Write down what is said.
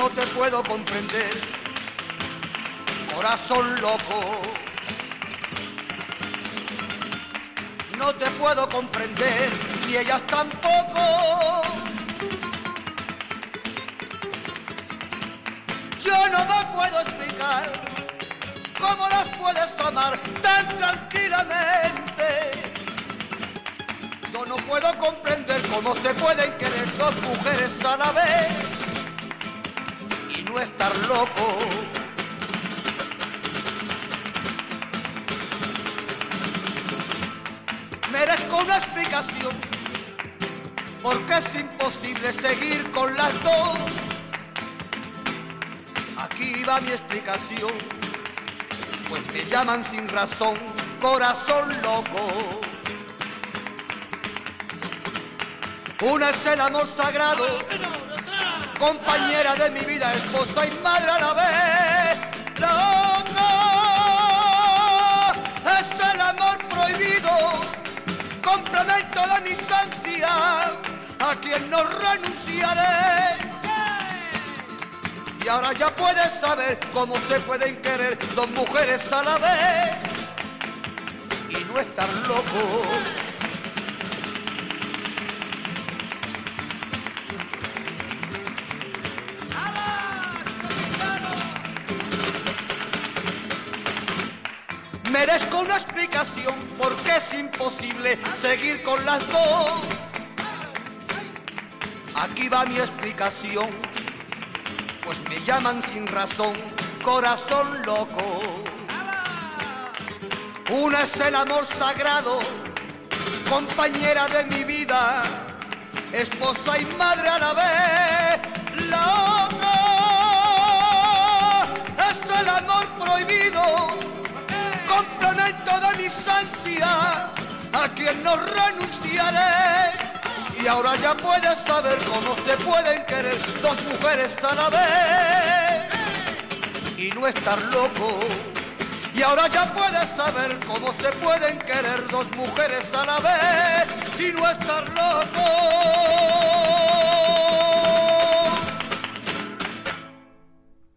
no te puedo comprender, corazón loco. No te puedo comprender, ni ellas tampoco. Yo no me puedo explicar cómo las puedes amar tan tranquilamente. Yo no puedo comprender cómo se pueden querer dos mujeres a la vez y no estar loco. Merezco una explicación, porque es imposible seguir con las dos. Aquí va mi explicación, pues me llaman sin razón corazón loco. Una es el amor sagrado, compañera de mi vida, esposa y madre a la vez. La otra es el amor prohibido, complemento de mis ansias, a quien no renunciaré. Y ahora ya puedes saber cómo se pueden querer dos mujeres a la vez y no estar loco. Merezco una explicación porque es imposible seguir con las dos. Aquí va mi explicación, pues me llaman sin razón corazón loco. Una es el amor sagrado, compañera de mi vida, esposa y madre a la vez. La otra es el amor prohibido, complemento de mis ansias, a quien no renunciaré. Y ahora ya puedes saber cómo se pueden querer dos mujeres a la vez y no estar loco. Y ahora ya puedes saber cómo se pueden querer dos mujeres a la vez y no estar loco.